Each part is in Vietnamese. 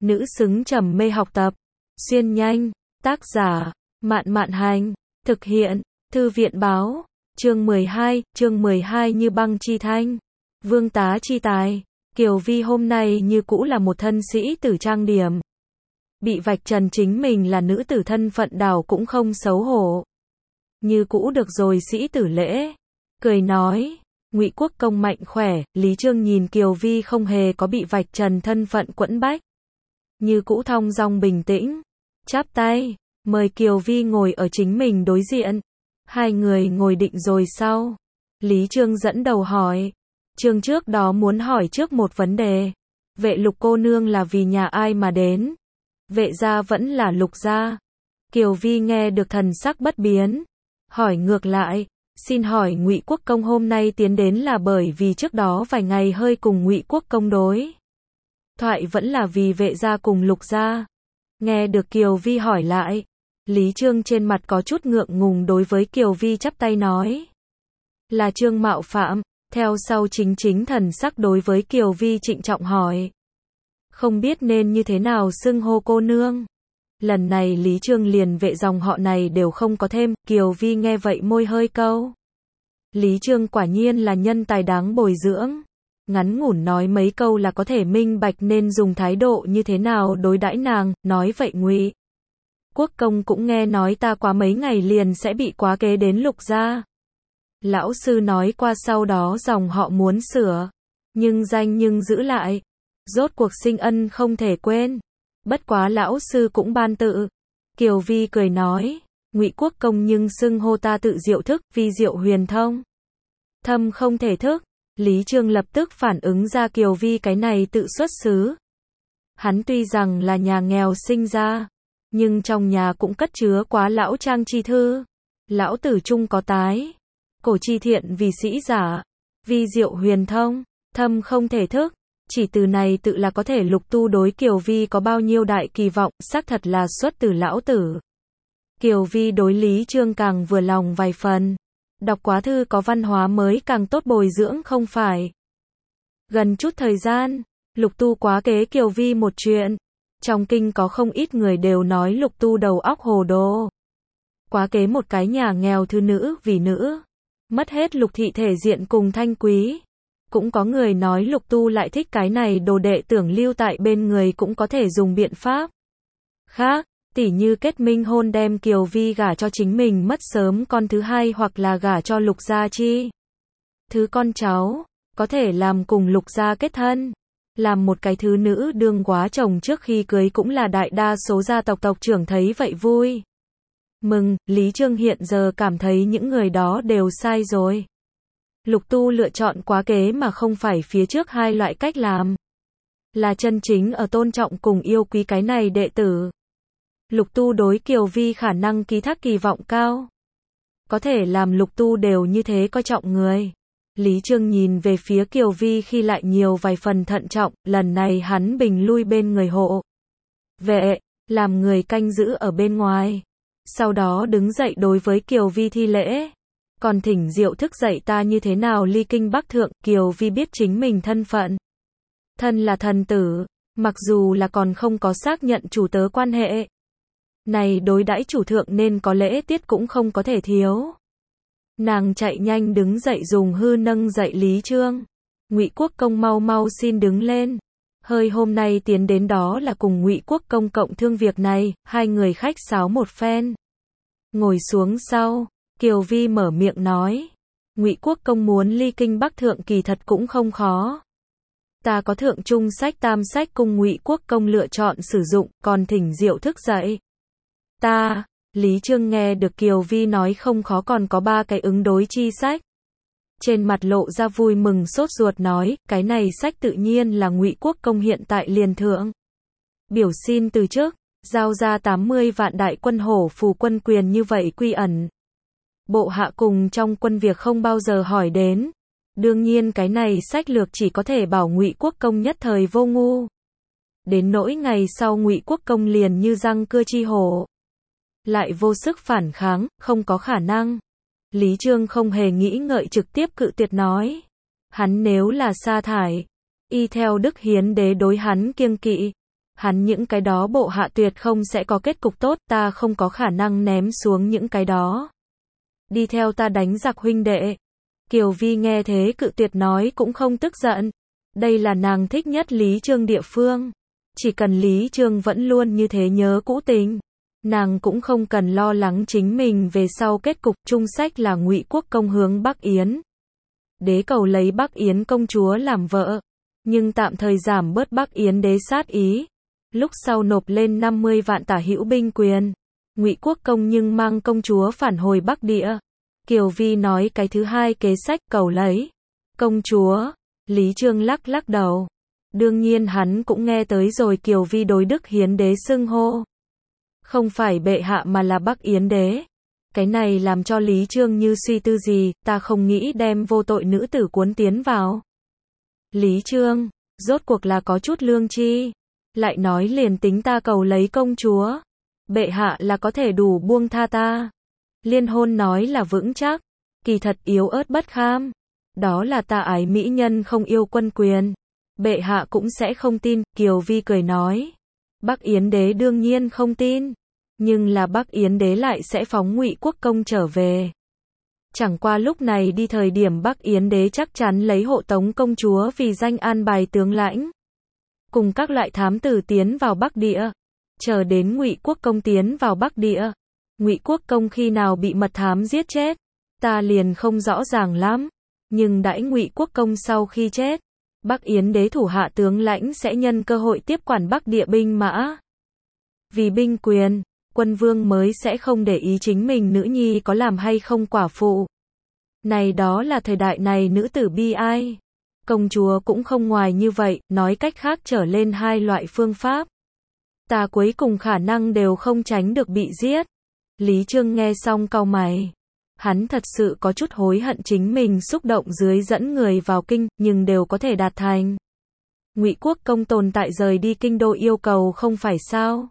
nữ xứng trầm mê học tập. Xuyên nhanh, tác giả, Mạn Mạn Hành, thực hiện, Thư viện Báo, chương 12 như băng chi thanh, vương tá chi tài. Kiều Vi hôm nay như cũ là một thân sĩ tử trang điểm. Bị vạch trần chính mình là nữ tử thân phận đảo cũng không xấu hổ. Như cũ được rồi sĩ tử lễ. Cười nói, Ngụy Quốc Công mạnh khỏe, Lý Trương nhìn Kiều Vi không hề có bị vạch trần thân phận quẫn bách. Như cũ thong dong bình tĩnh, chắp tay, mời Kiều Vi ngồi ở chính mình đối diện. Hai người ngồi định rồi sau. Lý Trương dẫn đầu hỏi. Trương trước đó muốn hỏi trước một vấn đề. Vệ Lục cô nương là vì nhà ai mà đến? Vệ gia vẫn là Lục gia. Kiều Vi nghe được thần sắc bất biến. Hỏi ngược lại, xin hỏi Ngụy Quốc Công hôm nay tiến đến là bởi vì trước đó vài ngày hơi cùng Ngụy Quốc Công đối thoại vẫn là vì vệ gia cùng Lục gia? Nghe được Kiều Vi hỏi lại, Lý Trương trên mặt có chút ngượng ngùng đối với Kiều Vi chắp tay nói. Là Trương mạo phạm, theo sau chính thần sắc đối với Kiều Vi trịnh trọng hỏi. Không biết nên như thế nào xưng hô cô nương. Lần này Lý Trương liền vệ dòng họ này đều không có thêm, Kiều Vi nghe vậy môi hơi câu. Lý Trương quả nhiên là nhân tài đáng bồi dưỡng. Ngắn ngủn nói mấy câu là có thể minh bạch nên dùng thái độ như thế nào đối đãi nàng, nói vậy Ngụy Quốc Công cũng nghe nói ta quá mấy ngày liền sẽ bị quá kế đến Lục gia. Lão sư nói qua sau đó dòng họ muốn sửa, nhưng giữ lại. Rốt cuộc sinh ân không thể quên. Bất quá lão sư cũng ban tự. Kiều Vi cười nói, Ngụy Quốc Công nhưng xưng hô ta tự diệu thức, vi diệu huyền thông. Thâm không thể thức. Lý Trương lập tức phản ứng ra Kiều Vi cái này tự xuất xứ. Hắn tuy rằng là nhà nghèo sinh ra, nhưng trong nhà cũng cất chứa quá lão trang chi thư. Lão tử trung có tái. Cổ chi thiện vì sĩ giả. Vi diệu huyền thông, thâm không thể thức. Chỉ từ này tự là có thể Lục tu đối Kiều Vi có bao nhiêu đại kỳ vọng, xác thật là xuất từ lão tử. Kiều Vi đối Lý Trương càng vừa lòng vài phần. Đọc quá thư có văn hóa mới càng tốt bồi dưỡng không phải. Gần chút thời gian, Lục tu quá kế Kiều Vi một chuyện. Trong kinh có không ít người đều nói Lục tu đầu óc hồ đồ. Quá kế một cái nhà nghèo thư nữ vì nữ. Mất hết Lục thị thể diện cùng thanh quý. Cũng có người nói Lục tu lại thích cái này đồ đệ tưởng lưu tại bên người cũng có thể dùng biện pháp khác, tỉ như kết minh hôn đem Kiều Vi gả cho chính mình mất sớm con thứ hai hoặc là gả cho Lục gia chi thứ con cháu, có thể làm cùng Lục gia kết thân. Làm một cái thứ nữ đương quá chồng trước khi cưới cũng là đại đa số gia tộc tộc trưởng thấy vậy vui mừng. Lý Trương hiện giờ cảm thấy những người đó đều sai rồi. Lục tu lựa chọn quá kế mà không phải phía trước hai loại cách làm. Là chân chính ở tôn trọng cùng yêu quý cái này đệ tử. Lục tu đối Kiều Vi khả năng ký thác kỳ vọng cao. Có thể làm Lục tu đều như thế coi trọng người. Lý Trương nhìn về phía Kiều Vi khi lại nhiều vài phần thận trọng, lần này hắn bình lui bên người hộ vệ, làm người canh giữ ở bên ngoài. Sau đó đứng dậy đối với Kiều Vi thi lễ. Còn thỉnh diệu thức dạy ta như thế nào ly kinh bắc thượng. Kiều Vi biết chính mình thân phận. Thân là thần tử, mặc dù là còn không có xác nhận chủ tớ quan hệ. Này đối đãi chủ thượng nên có lễ tiết cũng không có thể thiếu. Nàng chạy nhanh đứng dậy dùng hư nâng dậy Lý Trương. Ngụy Quốc Công mau mau xin đứng lên. Hơi hôm nay tiến đến đó là cùng Ngụy Quốc Công cộng thương việc này, hai người khách sáo một phen. Ngồi xuống sau, Kiều Vi mở miệng nói, Ngụy Quốc Công muốn ly kinh bắc thượng kỳ thật cũng không khó. Ta có thượng trung sách tam sách cùng Ngụy Quốc Công lựa chọn sử dụng, còn thỉnh diệu thức dạy ta. Lý Trương nghe được Kiều Vi nói không khó còn có 3 cái ứng đối chi sách. Trên mặt lộ ra vui mừng sốt ruột nói, cái này sách tự nhiên là Ngụy Quốc Công hiện tại liền thượng. Biểu xin từ chức, giao ra 80 vạn đại quân hổ phù quân quyền như vậy quy ẩn. Bộ hạ cùng trong quân việc không bao giờ hỏi đến. Đương nhiên cái này sách lược chỉ có thể bảo Ngụy Quốc Công nhất thời vô ngu. Đến nỗi ngày sau Ngụy Quốc Công liền như răng cưa chi hổ. Lại vô sức phản kháng, không có khả năng. Lý Trương không hề nghĩ ngợi trực tiếp cự tuyệt nói. Hắn nếu là sa thải, y theo Đức Hiến Đế đối hắn kiêng kỵ. Hắn những cái đó bộ hạ tuyệt không sẽ có kết cục tốt, ta không có khả năng ném xuống những cái đó. Đi theo ta đánh giặc huynh đệ. Kiều Vi nghe thế cự tuyệt nói cũng không tức giận. Đây là nàng thích nhất Lý Trương địa phương. Chỉ cần Lý Trương vẫn luôn như thế nhớ cũ tình, nàng cũng không cần lo lắng chính mình về sau kết cục. Trung sách là Ngụy Quốc công hướng Bắc Yến đế cầu lấy Bắc Yến công chúa làm vợ, nhưng tạm thời giảm bớt Bắc Yến đế sát ý. Lúc sau nộp lên 50 vạn tả hữu binh quyền. Ngụy Quốc công nhưng mang công chúa phản hồi Bắc Địa. Kiều Vi nói cái thứ hai kế sách cầu lấy công chúa. Lý Trương lắc lắc đầu. Đương nhiên hắn cũng nghe tới rồi Kiều Vi đối Đức Hiến đế xưng hô. Không phải bệ hạ mà là Bắc Yến đế. Cái này làm cho Lý Trương như suy tư gì, ta không nghĩ đem vô tội nữ tử cuốn tiến vào. Lý Trương, rốt cuộc là có chút lương tri. Lại nói liền tính ta cầu lấy công chúa. Bệ hạ là có thể đủ buông tha ta. Liên hôn nói là vững chắc. Kỳ thật yếu ớt bất kham. Đó là ta ái mỹ nhân không yêu quân quyền. Bệ hạ cũng sẽ không tin. Kiều Vi cười nói. Bắc Yến đế đương nhiên không tin. Nhưng là Bắc Yến đế lại sẽ phóng Ngụy Quốc công trở về. Chẳng qua lúc này đi thời điểm Bắc Yến đế chắc chắn lấy hộ tống công chúa vì danh an bài tướng lãnh. Cùng các loại thám tử tiến vào Bắc Địa. Chờ đến Ngụy Quốc công tiến vào Bắc Địa. Ngụy Quốc công khi nào bị mật thám giết chết, ta liền không rõ ràng lắm. Nhưng đãi Ngụy Quốc công sau khi chết, Bắc Yến đế thủ hạ tướng lãnh sẽ nhân cơ hội tiếp quản Bắc Địa binh mã. Vì binh quyền, quân vương mới sẽ không để ý chính mình nữ nhi có làm hay không quả phụ. Này đó là thời đại này nữ tử bi ai. Công chúa cũng không ngoài như vậy, nói cách khác trở lên hai loại phương pháp. Ta cuối cùng khả năng đều không tránh được bị giết. Lý Trương nghe xong cau mày. Hắn thật sự có chút hối hận chính mình xúc động dưới dẫn người vào kinh, nhưng đều có thể đạt thành. Ngụy Quốc công tồn tại rời đi kinh đô yêu cầu không phải sao?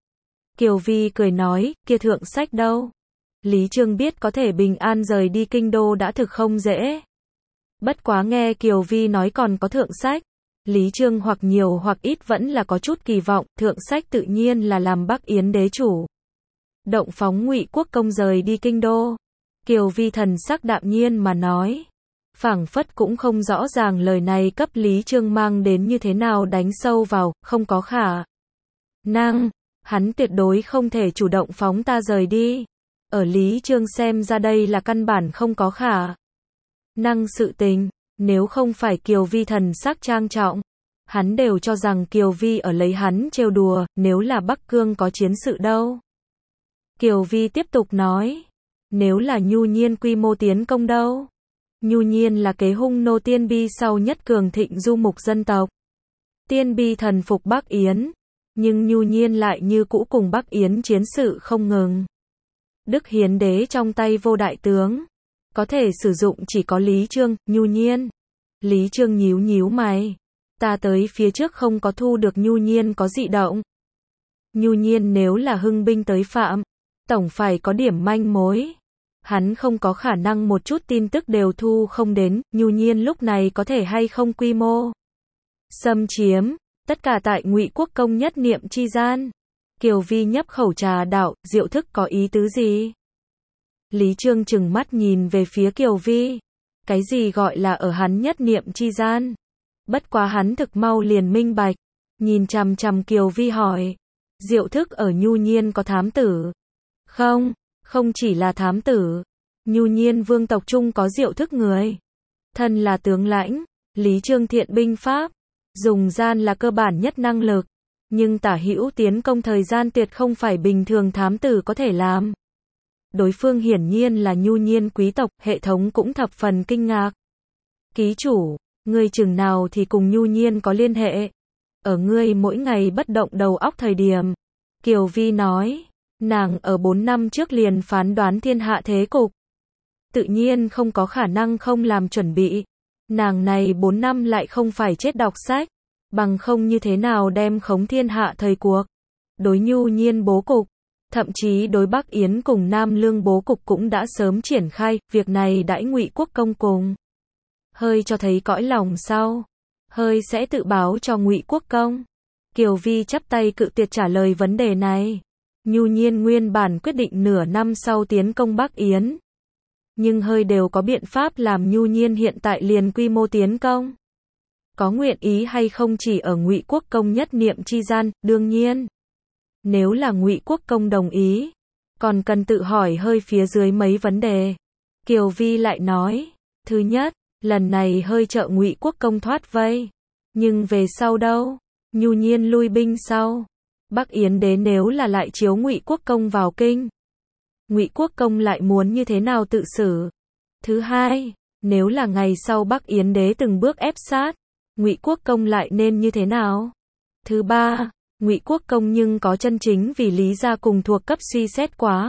Kiều Vi cười nói, kia thượng sách đâu? Lý Trương biết có thể bình an rời đi kinh đô đã thực không dễ. Bất quá nghe Kiều Vi nói còn có thượng sách. Lý Trương hoặc nhiều hoặc ít vẫn là có chút kỳ vọng, thượng sách tự nhiên là làm Bắc Yến đế chủ. Động phóng Ngụy Quốc công rời đi kinh đô. Kiều Vi thần sắc đạm nhiên mà nói. Phảng phất cũng không rõ ràng lời này cấp Lý Trương mang đến như thế nào đánh sâu vào, không có khả năng. Hắn tuyệt đối không thể chủ động phóng ta rời đi. Ở Lý Trương xem ra đây là căn bản không có khả năng sự tình. Nếu không phải Kiều Vi thần sắc trang trọng, hắn đều cho rằng Kiều Vi ở lấy hắn trêu đùa, nếu là Bắc Cương có chiến sự đâu. Kiều Vi tiếp tục nói, nếu là Nhu Nhiên quy mô tiến công đâu. Nhu Nhiên là kế hung nô Tiên Bi sau nhất cường thịnh du mục dân tộc. Tiên Bi thần phục Bắc Yến, nhưng Nhu Nhiên lại như cũ cùng Bắc Yến chiến sự không ngừng. Đức Hiến đế trong tay vô đại tướng, có thể sử dụng chỉ có Lý Trương, Nhu Nhiên. Lý Trương nhíu nhíu mày. Ta tới phía trước không có thu được Nhu Nhiên có dị động. Nhu Nhiên nếu là hưng binh tới phạm, tổng phải có điểm manh mối. Hắn không có khả năng một chút tin tức đều thu không đến. Nhu Nhiên lúc này có thể hay không quy mô xâm chiếm, tất cả tại Ngụy Quốc công nhất niệm chi gian. Kiều Vi nhấp khẩu trà đạo, Diệu Thức có ý tứ gì? Lý Trương trừng mắt nhìn về phía Kiều Vi. Cái gì gọi là ở hắn nhất niệm chi gian? Bất quá hắn thực mau liền minh bạch. Nhìn chằm chằm Kiều Vi hỏi. Diệu Thức ở Nhu Nhiên có thám tử? Không, không chỉ là thám tử. Nhu Nhiên vương tộc trung có Diệu Thức người. Thân là tướng lãnh, Lý Trương thiện binh pháp. Dùng gian là cơ bản nhất năng lực. Nhưng tả hữu tiến công thời gian tuyệt không phải bình thường thám tử có thể làm. Đối phương hiển nhiên là Nhu Nhiên quý tộc, hệ thống cũng thập phần kinh ngạc. Ký chủ, ngươi chừng nào thì cùng Nhu Nhiên có liên hệ. Ở ngươi mỗi ngày bất động đầu óc thời điểm. Kiều Vi nói, nàng ở 4 năm trước liền phán đoán thiên hạ thế cục. Tự nhiên không có khả năng không làm chuẩn bị. Nàng này 4 năm lại không phải chết đọc sách. Bằng không như thế nào đem khống thiên hạ thời cuộc. Đối Nhu Nhiên bố cục. Thậm chí đối Bắc Yến cùng Nam Lương bố cục cũng đã sớm triển khai, việc này đãi Ngụy Quốc công cùng. Hơi cho thấy cõi lòng sau, hơi sẽ tự báo cho Ngụy Quốc công. Kiều Vi chắp tay cự tuyệt trả lời vấn đề này. Nhu Nhiên nguyên bản quyết định nửa năm sau tiến công Bắc Yến. Nhưng hơi đều có biện pháp làm Nhu Nhiên hiện tại liền quy mô tiến công. Có nguyện ý hay không chỉ ở Ngụy Quốc Công nhất niệm chi gian, đương nhiên. Nếu là Ngụy Quốc Công đồng ý, còn cần tự hỏi hơi phía dưới mấy vấn đề. Kiều Vi lại nói, thứ nhất, lần này hơi trợ Ngụy Quốc Công thoát vây. Nhưng về sau đâu? Nhu Nhiên lui binh sau. Bắc Yến đế nếu là lại chiếu Ngụy Quốc Công vào kinh, Ngụy Quốc Công lại muốn như thế nào tự xử? Thứ hai, nếu là ngày sau Bắc Yến đế từng bước ép sát, Ngụy Quốc Công lại nên như thế nào? Thứ ba, Ngụy Quốc Công nhưng có chân chính vì Lý gia cùng thuộc cấp suy xét quá.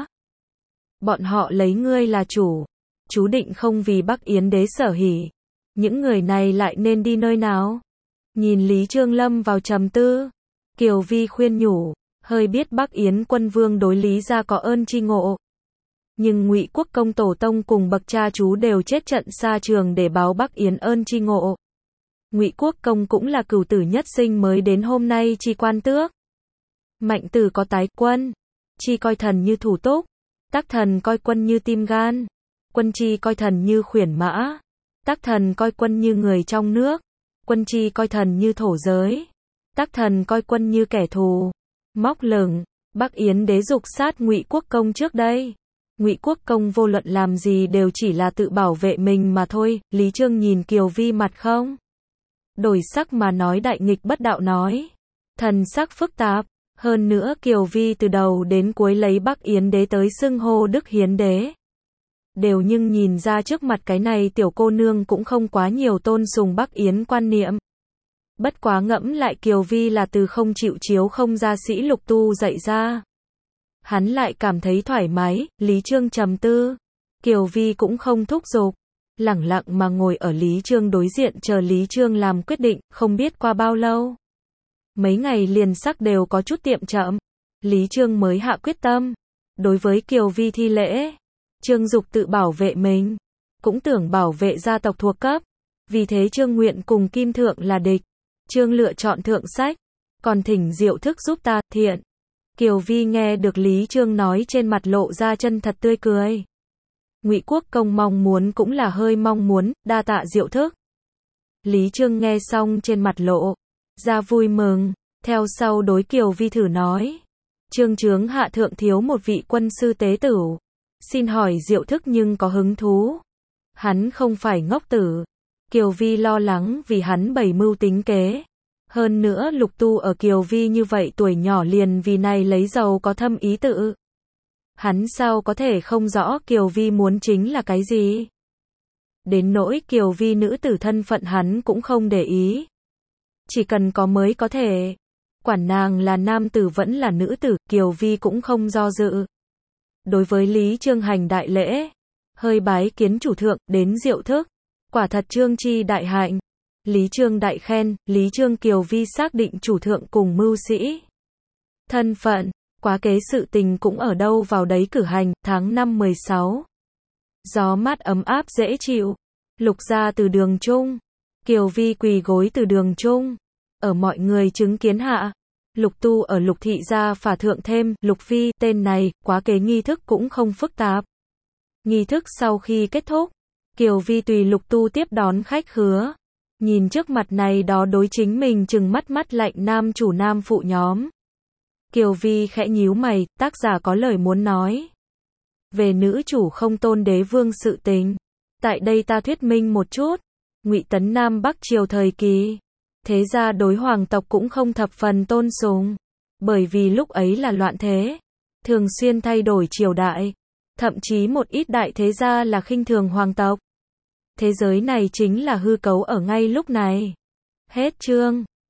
Bọn họ lấy ngươi là chủ, chú định không vì Bắc Yến đế sở hỉ. Những người này lại nên đi nơi nào? Nhìn Lý Trương lâm vào trầm tư, Kiều Vi khuyên nhủ, hơi biết Bắc Yến quân vương đối Lý gia có ơn tri ngộ. Nhưng Ngụy Quốc Công tổ tông cùng bậc cha chú đều chết trận xa trường để báo Bắc Yến ơn tri ngộ. Ngụy Quốc Công cũng là cửu tử nhất sinh mới đến hôm nay chi quan tước. Mạnh tử có tái quân, chi coi thần như thủ túc, tác thần coi quân như tim gan, quân chi coi thần như khuyển mã, tác thần coi quân như người trong nước, quân chi coi thần như thổ giới, tác thần coi quân như kẻ thù. Móc lửng, Bắc Yến đế dục sát Ngụy Quốc Công trước đây. Ngụy Quốc Công vô luận làm gì đều chỉ là tự bảo vệ mình mà thôi. Lý Trương nhìn Kiều Vi mặt không đổi sắc mà nói đại nghịch bất đạo nói. Thần sắc phức tạp. Hơn nữa Kiều Vi từ đầu đến cuối lấy Bắc Yến đế tới xưng hô Đức Hiến đế. Đều nhưng nhìn ra trước mặt cái này tiểu cô nương cũng không quá nhiều tôn sùng Bắc Yến quan niệm. Bất quá ngẫm lại Kiều Vi là từ không chịu chiếu không gia sĩ Lục Tu dạy ra. Hắn lại cảm thấy thoải mái. Lý Trương trầm tư. Kiều Vi cũng không thúc giục. Lẳng lặng mà ngồi ở Lý Trương đối diện chờ Lý Trương làm quyết định. Không biết qua bao lâu, mấy ngày liền sắc đều có chút tiệm chậm. Lý Trương mới hạ quyết tâm. Đối với Kiều Vi thi lễ. Trương dục tự bảo vệ mình, cũng tưởng bảo vệ gia tộc thuộc cấp. Vì thế Trương nguyện cùng Kim Thượng là địch. Trương lựa chọn thượng sách, còn thỉnh Diệu Thức giúp ta, thiện. Kiều Vi nghe được Lý Trương nói trên mặt lộ ra chân thật tươi cười. Ngụy Quốc Công mong muốn cũng là hơi mong muốn, đa tạ Diệu Thức. Lý Trương nghe xong trên mặt lộ ra vui mừng, theo sau đối Kiều Vi thử nói. Trương chướng hạ thượng thiếu một vị quân sư tế tử. Xin hỏi Diệu Thức nhưng có hứng thú. Hắn không phải ngốc tử. Kiều Vi lo lắng vì hắn bày mưu tính kế. Hơn nữa Lục Tu ở Kiều Vi như vậy tuổi nhỏ liền vì này lấy giàu có thâm ý tự. Hắn sao có thể không rõ Kiều Vi muốn chính là cái gì. Đến nỗi Kiều Vi nữ tử thân phận hắn cũng không để ý. Chỉ cần có mới có thể. Quản nàng là nam tử vẫn là nữ tử, Kiều Vi cũng không do dự. Đối với Lý Trương hành đại lễ, hơi bái kiến chủ thượng, đến Diệu Thức. Quả thật Trương chi đại hạnh. Lý Trương đại khen. Lý Trương Kiều Vi xác định chủ thượng cùng mưu sĩ thân phận, quá kế sự tình cũng ở đâu vào đấy cử hành. Tháng 5 16, gió mát ấm áp dễ chịu. Lục gia từ đường trung, Kiều Vi quỳ gối từ đường trung. Ở mọi người chứng kiến hạ, Lục Tu ở Lục thị gia phả thượng thêm Lục Phi tên này. Quá kế nghi thức cũng không phức tạp. Nghi thức sau khi kết thúc, Kiều Vi tùy Lục Tu tiếp đón khách khứa. Nhìn trước mặt này đó đối chính mình chừng mắt mắt lạnh nam chủ nam phụ nhóm. Kiều Vi khẽ nhíu mày, tác giả có lời muốn nói. Về nữ chủ không tôn đế vương sự tình. Tại đây ta thuyết minh một chút. Ngụy Tấn Nam Bắc triều thời kỳ, thế gia đối hoàng tộc cũng không thập phần tôn sùng. Bởi vì lúc ấy là loạn thế, thường xuyên thay đổi triều đại. Thậm chí một ít đại thế gia là khinh thường hoàng tộc. Thế giới này chính là hư cấu ở ngay lúc này. Hết chương.